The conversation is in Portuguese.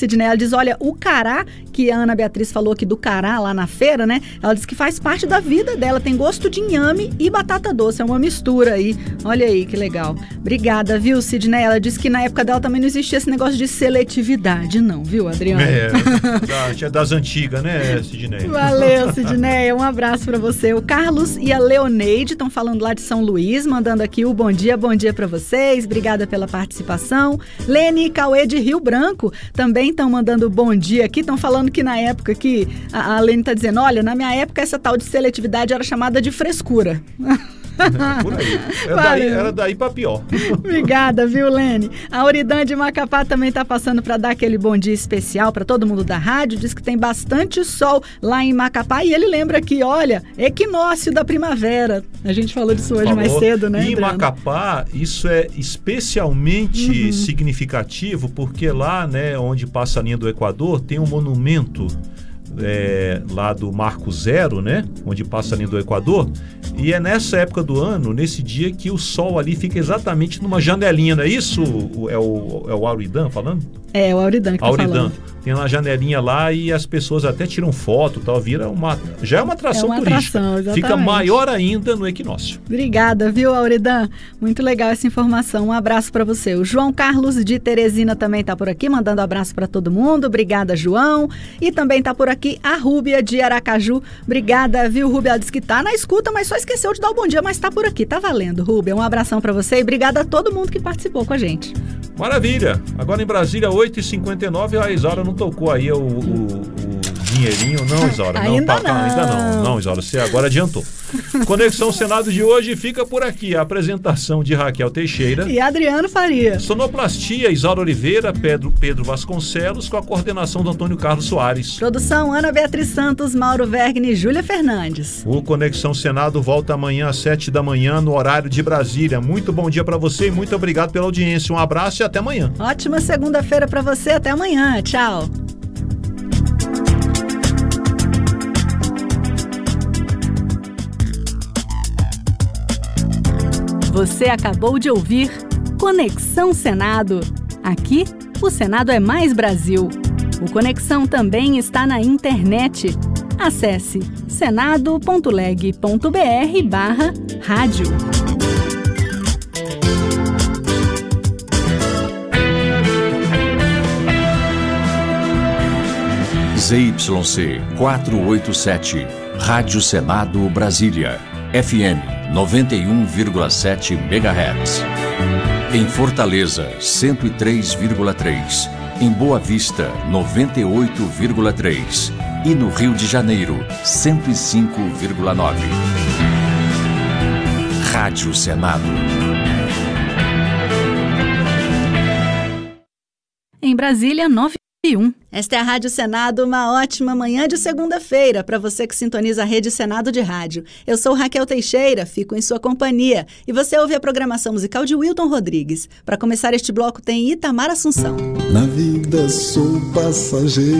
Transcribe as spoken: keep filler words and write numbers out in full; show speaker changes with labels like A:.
A: Sidney. Ela diz, olha, o cará, que a Ana Beatriz falou aqui do cará lá na feira, né? Ela diz que faz parte da vida dela, tem gosto de inhame e batata doce, é uma mistura aí. Olha aí, que legal. Obrigada, viu, Sidney? Ela disse que na época dela também não existia esse negócio de seletividade, não, viu, Adriana?
B: É, é das antigas, né, Sidney?
A: Valeu, Sidney. Um abraço pra você. O Carlos e a Leoneide estão falando lá de São Luís, mandando aqui o bom dia, bom dia pra vocês. Obrigada pela participação. Lene e Cauê de Rio Branco também estão mandando bom dia aqui. Estão falando que na época que a, a Lene tá dizendo, olha, na minha época essa tal de seletividade era chamada de frescura.
B: Por aí. Era daí, era daí pra pior.
A: Obrigada, viu, Lene? A Auridan de Macapá também tá passando para dar aquele bom dia especial para todo mundo da rádio. Diz que tem bastante sol lá em Macapá e ele lembra aqui, olha, equinócio da primavera. A gente falou disso hoje falou. mais cedo, né,
B: E em
A: Adriano?
B: Macapá, isso é especialmente uhum. significativo porque lá, né, onde passa a linha do Equador, tem um monumento É, lá do Marco Zero, né? Onde passa a linha do Equador. E é nessa época do ano, nesse dia, que o sol ali fica exatamente numa janelinha, não é isso? É o, é o Auridan falando?
A: É, o Auridan que tá
B: Auridan.
A: falando.
B: Tem uma janelinha lá e as pessoas até tiram foto, tal, vira uma, já é uma atração
A: é uma
B: turística.
A: Atração, exatamente.
B: Fica maior ainda no equinócio.
A: Obrigada, viu, Auridan? Muito legal essa informação. Um abraço para você. O João Carlos de Teresina também tá por aqui, mandando abraço para todo mundo. Obrigada, João. E também tá por aqui a Rúbia de Aracaju. Obrigada, viu, Rúbia? Ela disse que tá na escuta, mas só esqueceu de dar o bom dia, mas tá por aqui, tá valendo, Rúbia. Um abração para você e obrigada a todo mundo que participou com a gente.
B: Maravilha. Agora em Brasília, oito e cinquenta e nove, a Isaura não tocou aí o, o, o dinheirinho. Não, Isaura.
A: Ainda
B: não,
A: não.
B: Ainda não. Não, Isaura, você agora adiantou. Conexão Senado de hoje fica por aqui. A apresentação de Raquel Teixeira
A: e Adriano Faria.
B: Sonoplastia, Isaura Oliveira, Pedro, Pedro Vasconcelos, com a coordenação do Antônio Carlos Soares.
A: Produção Ana Beatriz Santos, Mauro Vergne e Júlia Fernandes.
B: O Conexão Senado volta amanhã às sete da manhã no horário de Brasília. Muito bom dia para você e muito obrigado pela audiência. Um abraço e até amanhã.
A: Ótima segunda-feira para você. Até amanhã. Tchau. Você acabou de ouvir Conexão Senado. Aqui, o Senado é mais Brasil. O Conexão também está na internet. Acesse senado ponto leg ponto br barra rádio.
C: Z Y C quatrocentos e oitenta e sete, Rádio Senado Brasília, F M noventa e um vírgula sete megahertz. Em Fortaleza, cento e três vírgula três. Em Boa Vista, noventa e oito vírgula três. E no Rio de Janeiro, cento e cinco vírgula nove. Rádio Senado.
A: Em Brasília, nove e um. Esta é a Rádio Senado, uma ótima manhã de segunda-feira para você que sintoniza a Rede Senado de Rádio. Eu sou Raquel Teixeira, fico em sua companhia e você ouve a programação musical de Wilton Rodrigues. Para começar este bloco tem Itamar Assunção.
D: Na vida sou passageiro.